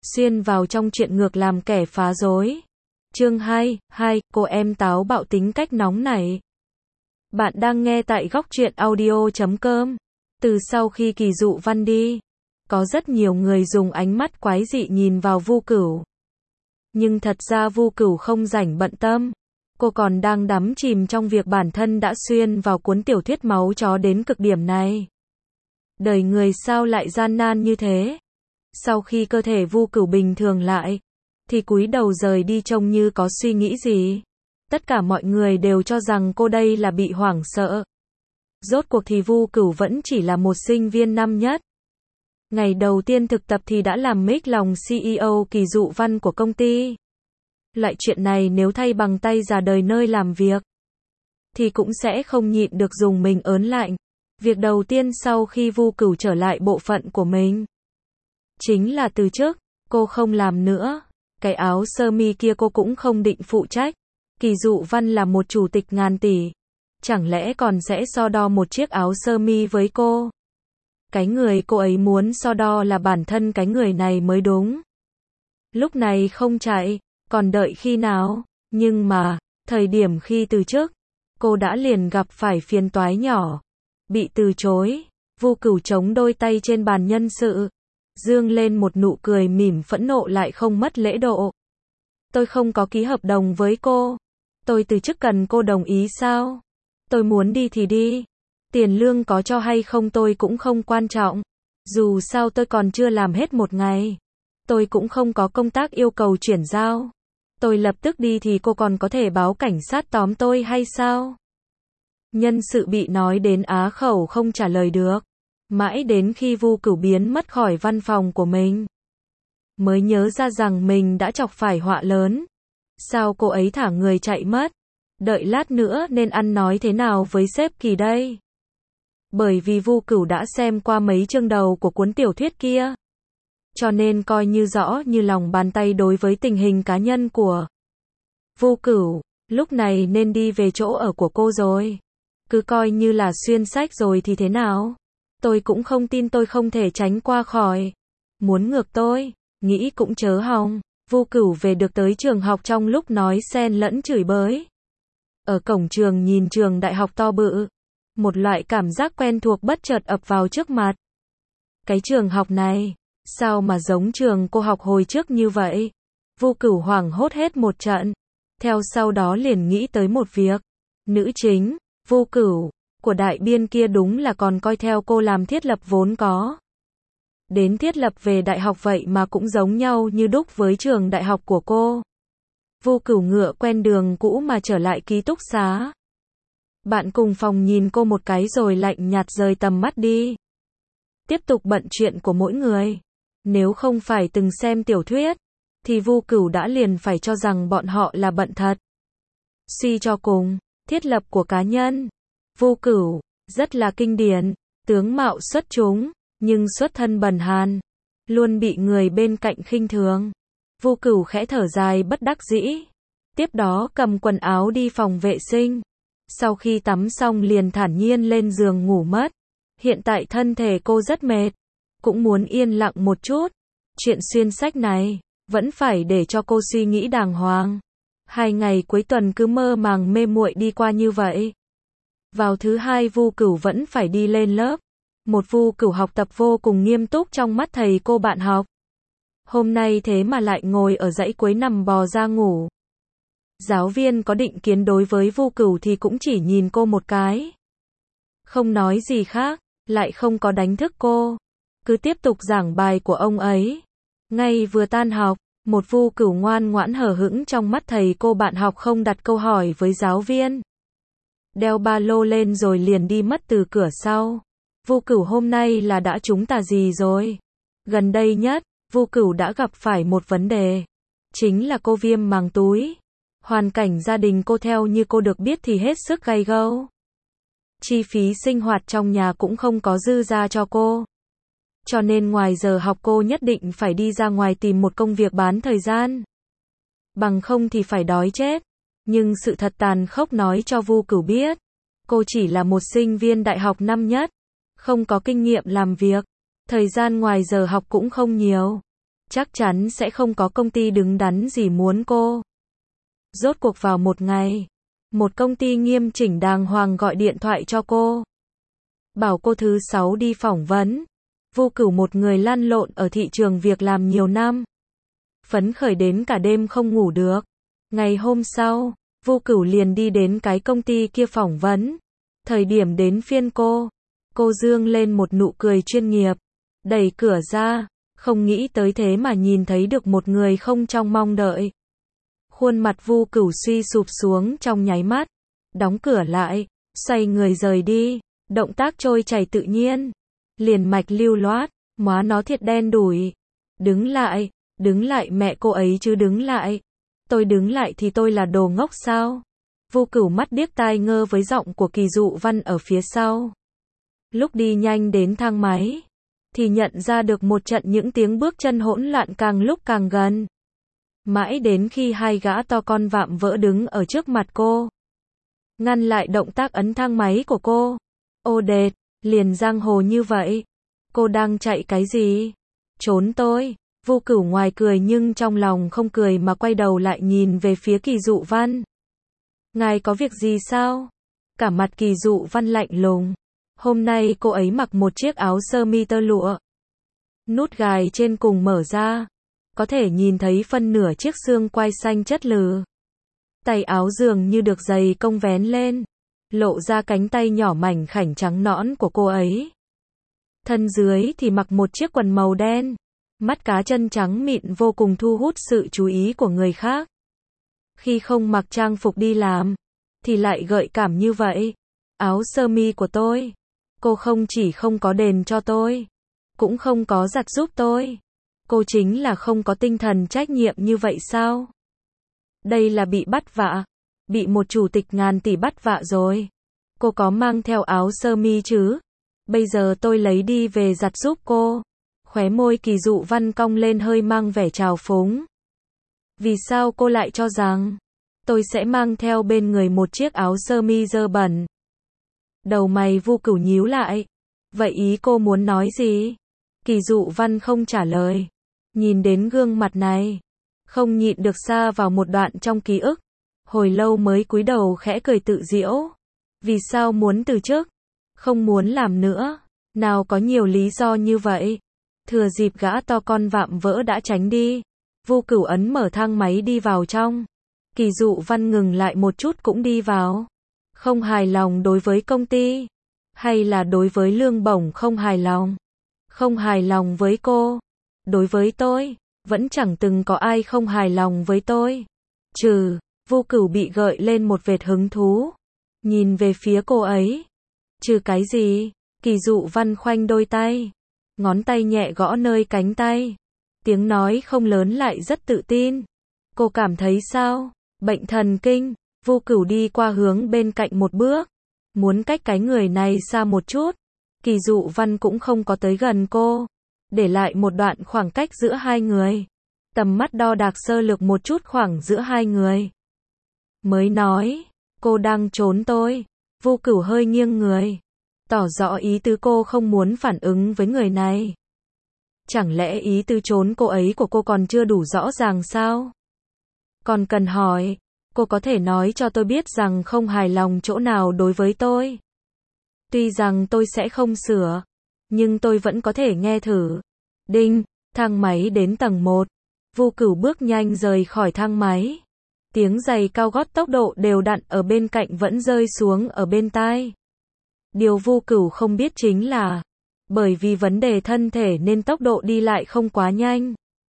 xuyên vào trong chuyện ngược làm kẻ phá rối. Chương 2, cô em táo bạo tính cách nóng nảy. Bạn đang nghe tại góc truyện audio.com. Từ sau khi Kỳ Dụ Văn đi, có rất nhiều người dùng ánh mắt quái dị nhìn vào Vu Cửu. Nhưng thật ra Vu Cửu không rảnh bận tâm. Cô còn đang đắm chìm trong việc bản thân đã xuyên vào cuốn tiểu thuyết máu chó đến cực điểm này. Đời người sao lại gian nan như thế? Sau khi cơ thể Vu Cửu bình thường lại, thì cúi đầu rời đi trông như có suy nghĩ gì. Tất cả mọi người đều cho rằng cô đây là bị hoảng sợ. Rốt cuộc thì Vu Cửu vẫn chỉ là một sinh viên năm nhất. Ngày đầu tiên thực tập thì đã làm mếch lòng CEO Kỳ Dụ Văn của công ty. Loại chuyện này nếu thay bằng tay già đời nơi làm việc, thì cũng sẽ không nhịn được dùng mình ớn lạnh. Việc đầu tiên sau khi Vu Cửu trở lại bộ phận của mình, chính là từ chức. Cô không làm nữa. Cái áo sơ mi kia cô cũng không định phụ trách. Kỳ Dụ Văn là một chủ tịch ngàn tỷ. Chẳng lẽ còn sẽ so đo một chiếc áo sơ mi với cô? Cái người cô ấy muốn so đo là bản thân cái người này mới đúng. Lúc này không chạy, còn đợi khi nào? Nhưng mà, thời điểm khi từ chức, cô đã liền gặp phải phiền toái nhỏ. Bị từ chối. Vu Cửu chống đôi tay trên bàn nhân sự, dương lên một nụ cười mỉm phẫn nộ lại không mất lễ độ. Tôi không có ký hợp đồng với cô. Tôi từ chức cần cô đồng ý sao? Tôi muốn đi thì đi. Tiền lương có cho hay không tôi cũng không quan trọng. Dù sao tôi còn chưa làm hết một ngày. Tôi cũng không có công tác yêu cầu chuyển giao. Tôi lập tức đi thì cô còn có thể báo cảnh sát tóm tôi hay sao? Nhân sự bị nói đến á khẩu không trả lời được. Mãi đến khi Vu Cửu biến mất khỏi văn phòng của mình, mới nhớ ra rằng mình đã chọc phải họa lớn. Sao cô ấy thả người chạy mất? Đợi lát nữa nên ăn nói thế nào với sếp Kỳ đây? Bởi vì Vu Cửu đã xem qua mấy chương đầu của cuốn tiểu thuyết kia, cho nên coi như rõ như lòng bàn tay đối với tình hình cá nhân của Vu Cửu. Lúc này nên đi về chỗ ở của cô rồi. Cứ coi như là xuyên sách rồi thì thế nào? Tôi cũng không tin tôi không thể tránh qua khỏi. Muốn ngược tôi, nghĩ cũng chớ hòng. Vu Cửu về được tới trường học trong lúc nói xen lẫn chửi bới. Ở cổng trường nhìn trường đại học to bự. Một loại cảm giác quen thuộc bất chợt ập vào trước mặt. Cái trường học này, sao mà giống trường cô học hồi trước như vậy? Vu Cửu hoảng hốt hết một trận. Theo sau đó liền nghĩ tới một việc. Nữ chính, Vu Cửu, của đại biên kia đúng là còn coi theo cô làm thiết lập vốn có. Đến thiết lập về đại học vậy mà cũng giống nhau như đúc với trường đại học của cô. Vu Cửu ngựa quen đường cũ mà trở lại ký túc xá. Bạn cùng phòng nhìn cô một cái rồi lạnh nhạt rời tầm mắt đi. Tiếp tục bận chuyện của mỗi người. Nếu không phải từng xem tiểu thuyết, thì Vu Cửu đã liền phải cho rằng bọn họ là bận thật. Suy cho cùng, thiết lập của cá nhân, Vu Cửu, rất là kinh điển, tướng mạo xuất chúng, nhưng xuất thân bần hàn, luôn bị người bên cạnh khinh thường. Vu Cửu khẽ thở dài bất đắc dĩ. Tiếp đó cầm quần áo đi phòng vệ sinh. Sau khi tắm xong liền thản nhiên lên giường ngủ mất. Hiện tại thân thể cô rất mệt, cũng muốn yên lặng một chút. Chuyện xuyên sách này, vẫn phải để cho cô suy nghĩ đàng hoàng. 2 ngày cuối tuần cứ mơ màng mê muội đi qua như vậy. Vào thứ hai Vu Cửu vẫn phải đi lên lớp. Một Vu Cửu học tập vô cùng nghiêm túc trong mắt thầy cô bạn học. Hôm nay thế mà lại ngồi ở dãy cuối nằm bò ra ngủ. Giáo viên có định kiến đối với Vu Cửu thì cũng chỉ nhìn cô một cái. Không nói gì khác, lại không có đánh thức cô. Cứ tiếp tục giảng bài của ông ấy. Ngay vừa tan học, một Vu Cửu ngoan ngoãn hờ hững trong mắt thầy cô bạn học không đặt câu hỏi với giáo viên. Đeo ba lô lên rồi liền đi mất từ cửa sau. Vu Cửu hôm nay là đã trúng tà gì rồi? Gần đây nhất, Vu Cửu đã gặp phải một vấn đề. Chính là cô viêm màng túi. Hoàn cảnh gia đình cô theo như cô được biết thì hết sức gay gẫu. Chi phí sinh hoạt trong nhà cũng không có dư ra cho cô. Cho nên ngoài giờ học cô nhất định phải đi ra ngoài tìm một công việc bán thời gian. Bằng không thì phải đói chết. Nhưng sự thật tàn khốc nói cho Vu Cửu biết. Cô chỉ là một sinh viên đại học năm nhất. Không có kinh nghiệm làm việc. Thời gian ngoài giờ học cũng không nhiều. chắc chắn sẽ không có công ty đứng đắn gì muốn cô. Rốt cuộc vào một ngày, một công ty nghiêm chỉnh đàng hoàng gọi điện thoại cho cô. Bảo cô thứ 6 đi phỏng vấn. Vu Cửu một người lăn lộn ở thị trường việc làm nhiều năm. Phấn khởi đến cả đêm không ngủ được. Ngày hôm sau, Vu Cửu liền đi đến cái công ty kia phỏng vấn. Thời điểm đến phiên cô dương lên một nụ cười chuyên nghiệp, đẩy cửa ra, không nghĩ tới thế mà nhìn thấy được một người không trong mong đợi. Khuôn mặt Vu Cửu suy sụp xuống trong nháy mắt, đóng cửa lại, xoay người rời đi, động tác trôi chảy tự nhiên, liền mạch lưu loát, móa nó thiệt đen đủi. Đứng lại mẹ cô ấy chứ đứng lại. Tôi đứng lại thì tôi là đồ ngốc sao? Vu Cửu mắt điếc tai ngơ với giọng của Kỳ Dụ Văn ở phía sau. Lúc đi nhanh đến thang máy, thì nhận ra được một trận những tiếng bước chân hỗn loạn càng lúc càng gần. Mãi đến khi hai gã to con vạm vỡ đứng ở trước mặt cô, ngăn lại động tác ấn thang máy của cô. Ô đệt, liền giang hồ như vậy. Cô đang chạy cái gì? Trốn tôi. Vu Cửu ngoài cười nhưng trong lòng không cười mà quay đầu lại nhìn về phía Kỳ Dụ Văn. Ngài có việc gì sao? Cả mặt Kỳ Dụ Văn lạnh lùng. Hôm nay cô ấy mặc một chiếc áo sơ mi tơ lụa. Nút gài trên cùng mở ra. Có thể nhìn thấy phân nửa chiếc xương quai xanh chất lừ. Tay áo dường như được giày công vén lên, lộ ra cánh tay nhỏ mảnh khảnh trắng nõn của cô ấy. Thân dưới thì mặc một chiếc quần màu đen. Mắt cá chân trắng mịn vô cùng thu hút sự chú ý của người khác. Khi không mặc trang phục đi làm, thì lại gợi cảm như vậy. Áo sơ mi của tôi, cô không chỉ không có đền cho tôi, cũng không có giặt giúp tôi. Cô chính là không có tinh thần trách nhiệm như vậy sao? Đây là bị bắt vạ, bị một chủ tịch ngàn tỷ bắt vạ rồi. Cô có mang theo áo sơ mi chứ? Bây giờ tôi lấy đi về giặt giúp cô. Khóe môi Kỳ Dụ Văn cong lên hơi mang vẻ trào phúng. Vì sao cô lại cho rằng tôi sẽ mang theo bên người một chiếc áo sơ mi dơ bẩn? Đầu mày Vu Cửu nhíu lại. Vậy ý cô muốn nói gì? Kỳ Dụ Văn không trả lời. Nhìn đến gương mặt này, không nhịn được sa vào một đoạn trong ký ức. Hồi lâu mới cúi đầu khẽ cười tự giễu. Vì sao muốn từ chức? Không muốn làm nữa. Nào có nhiều lý do như vậy. Thừa dịp gã to con vạm vỡ đã tránh đi, Vu Cửu ấn mở thang máy đi vào trong. Kỳ Dụ Văn ngừng lại một chút cũng đi vào. Không hài lòng đối với công ty, hay là đối với lương bổng không hài lòng? Không hài lòng với cô. Đối với tôi, vẫn chẳng từng có ai không hài lòng với tôi. Vu Cửu bị gợi lên một vệt hứng thú. Nhìn về phía cô ấy. Trừ cái gì? Kỳ Dụ Văn khoanh đôi tay. Ngón tay nhẹ gõ nơi cánh tay. Tiếng nói không lớn lại rất tự tin. Cô cảm thấy sao? Bệnh thần kinh. Vu Cửu đi qua hướng bên cạnh một bước. Muốn cách cái người này xa một chút. Kỳ Dụ Văn cũng không có tới gần cô. Để lại một đoạn khoảng cách giữa hai người. Tầm mắt đo đạc sơ lược một chút khoảng giữa hai người. Mới nói, cô đang trốn tôi. Vu Cửu hơi nghiêng người. Tỏ rõ ý tứ cô không muốn phản ứng với người này. Chẳng lẽ ý tứ trốn cô ấy của cô còn chưa đủ rõ ràng sao? Còn cần hỏi, cô có thể nói cho tôi biết rằng không hài lòng chỗ nào đối với tôi. Tuy rằng tôi sẽ không sửa, nhưng tôi vẫn có thể nghe thử. Đinh, thang máy đến tầng 1. Vu Cửu bước nhanh rời khỏi thang máy. Tiếng giày cao gót tốc độ đều đặn ở bên cạnh vẫn rơi xuống ở bên tai. Điều Vu Cửu không biết chính là, bởi vì vấn đề thân thể nên tốc độ đi lại không quá nhanh.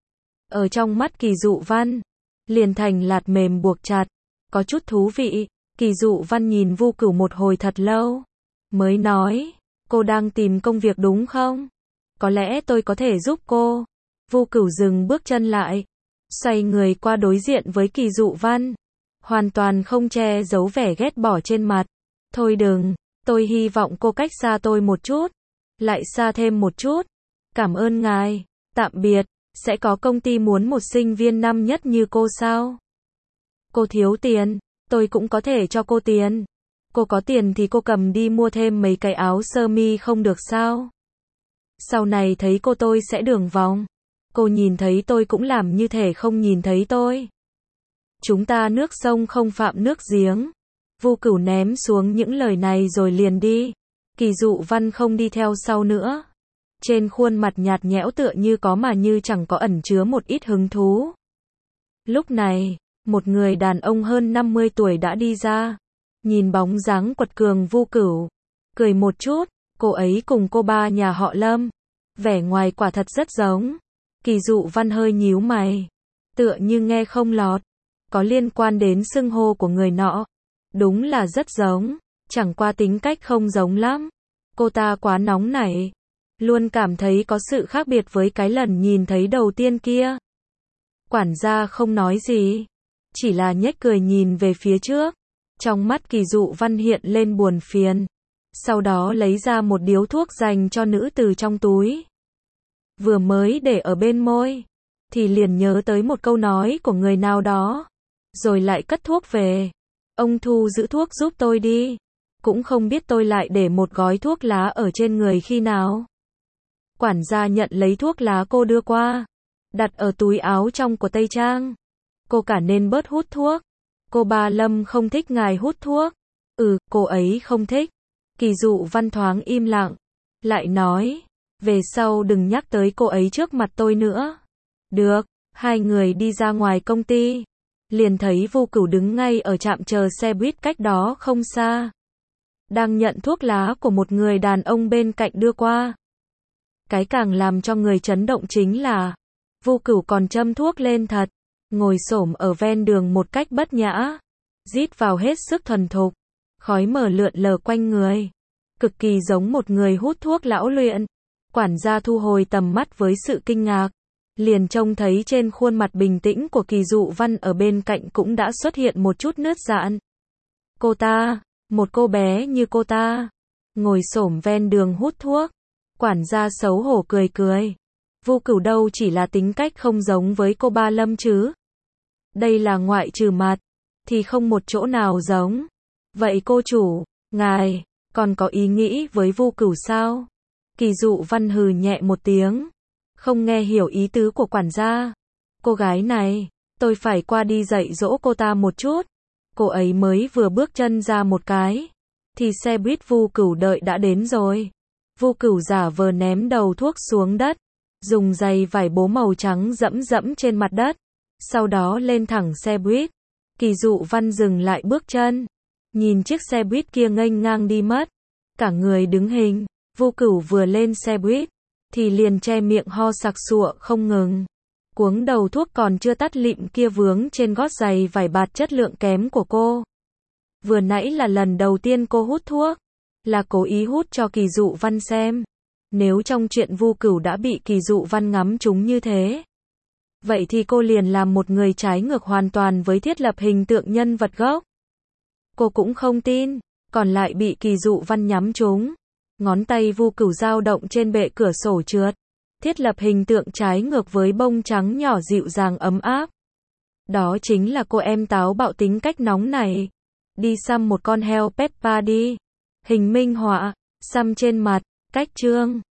Ở trong mắt Kỳ Dụ Văn, liền thành lạt mềm buộc chặt, có chút thú vị. Kỳ Dụ Văn nhìn Vu Cửu một hồi thật lâu, mới nói, cô đang tìm công việc đúng không? Có lẽ tôi có thể giúp cô. Vu Cửu dừng bước chân lại, xoay người qua đối diện với Kỳ Dụ Văn, hoàn toàn không che giấu vẻ ghét bỏ trên mặt. Thôi đừng, tôi hy vọng cô cách xa tôi một chút, lại xa thêm một chút. Cảm ơn ngài, tạm biệt. Sẽ có công ty muốn một sinh viên năm nhất như cô sao? Cô thiếu tiền, tôi cũng có thể cho cô tiền. Cô có tiền thì cô cầm đi mua thêm mấy cái áo sơ mi không được sao? Sau này thấy cô tôi sẽ đường vòng. Cô nhìn thấy tôi cũng làm như thể không nhìn thấy tôi. Chúng ta nước sông không phạm nước giếng. Vu Cửu ném xuống những lời này rồi liền đi. Kỳ Dụ Văn không đi theo sau nữa. Trên khuôn mặt nhạt nhẽo tựa như có mà như chẳng có ẩn chứa một ít hứng thú. Lúc này, một người đàn ông hơn 50 tuổi đã đi ra. Nhìn bóng dáng quật cường Vu Cửu, cười một chút, cô ấy cùng cô ba nhà họ Lâm. Vẻ ngoài quả thật rất giống. Kỳ Dụ Văn hơi nhíu mày. Tựa như nghe không lọt. Có liên quan đến xưng hô của người nọ. Đúng là rất giống. Chẳng qua tính cách không giống lắm. Cô ta quá nóng nảy. Luôn cảm thấy có sự khác biệt với cái lần nhìn thấy đầu tiên kia. Quản gia không nói gì. Chỉ là nhếch cười nhìn về phía trước. Trong mắt Kỳ Dụ Văn hiện lên buồn phiền. Sau đó lấy ra một điếu thuốc dành cho nữ từ trong túi. Vừa mới để ở bên môi. Thì liền nhớ tới một câu nói của người nào đó. Rồi lại cất thuốc về. Ông thu giữ thuốc giúp tôi đi. Cũng không biết tôi lại để một gói thuốc lá ở trên người khi nào. Quản gia nhận lấy thuốc lá cô đưa qua. Đặt ở túi áo trong của Tây Trang. Cô cả nên bớt hút thuốc. Cô ba Lâm không thích ngài hút thuốc. Cô ấy không thích. Kỳ Dụ Văn thoáng im lặng. Lại nói. Về sau đừng nhắc tới cô ấy trước mặt tôi nữa. Được. Hai người đi ra ngoài công ty. Liền thấy Vu Cửu đứng ngay ở trạm chờ xe buýt cách đó không xa. Đang nhận thuốc lá của một người đàn ông bên cạnh đưa qua. Cái càng làm cho người chấn động chính là Vu Cửu còn châm thuốc lên thật. Ngồi xổm ở ven đường một cách bất nhã. Rít vào hết sức thuần thục. Khói mờ lượn lờ quanh người. Cực kỳ giống một người hút thuốc lão luyện. Quản gia thu hồi tầm mắt với sự kinh ngạc. Liền trông thấy trên khuôn mặt bình tĩnh của Kỳ Dụ Văn ở bên cạnh cũng đã xuất hiện một chút nứt dạn. Cô ta, một cô bé như cô ta, ngồi xổm ven đường hút thuốc. Quản gia xấu hổ cười cười. Vu Cửu đâu chỉ là tính cách không giống với cô ba Lâm chứ. Đây là ngoại trừ mặt, thì không một chỗ nào giống. Vậy cô chủ, ngài, còn có ý nghĩ với Vu Cửu sao? Kỳ Dụ Văn hừ nhẹ một tiếng. Không nghe hiểu ý tứ của quản gia. Cô gái này, tôi phải qua đi dạy dỗ cô ta một chút. Cô ấy mới vừa bước chân ra một cái. Thì xe buýt Vu Cửu đợi đã đến rồi. Vu Cửu giả vờ ném đầu thuốc xuống đất. Dùng giày vải bố màu trắng dẫm dẫm trên mặt đất. Sau đó lên thẳng xe buýt. Kỳ Dụ Văn dừng lại bước chân. Nhìn chiếc xe buýt kia nghênh ngang đi mất. Cả người đứng hình. Vu Cửu vừa lên xe buýt. Thì liền che miệng ho sặc sụa không ngừng. Cuống đầu thuốc còn chưa tắt lịm kia vướng trên gót giày vải bạt chất lượng kém của cô. Vừa nãy là lần đầu tiên cô hút thuốc. Là cố ý hút cho Kỳ Dụ Văn xem. Nếu trong chuyện Vu Cửu đã bị Kỳ Dụ Văn ngắm trúng như thế. Vậy thì cô liền làm một người trái ngược hoàn toàn với thiết lập hình tượng nhân vật gốc. Cô cũng không tin. Còn lại bị Kỳ Dụ Văn nhắm trúng. Ngón tay Vu Cửu dao động trên bệ cửa sổ trượt. Thiết lập hình tượng trái ngược với bông trắng nhỏ dịu dàng ấm áp. Đó chính là cô em táo bạo tính cách nóng này. Đi xăm một con heo Peppa đi. Hình minh họa, xăm trên mặt, cách chương.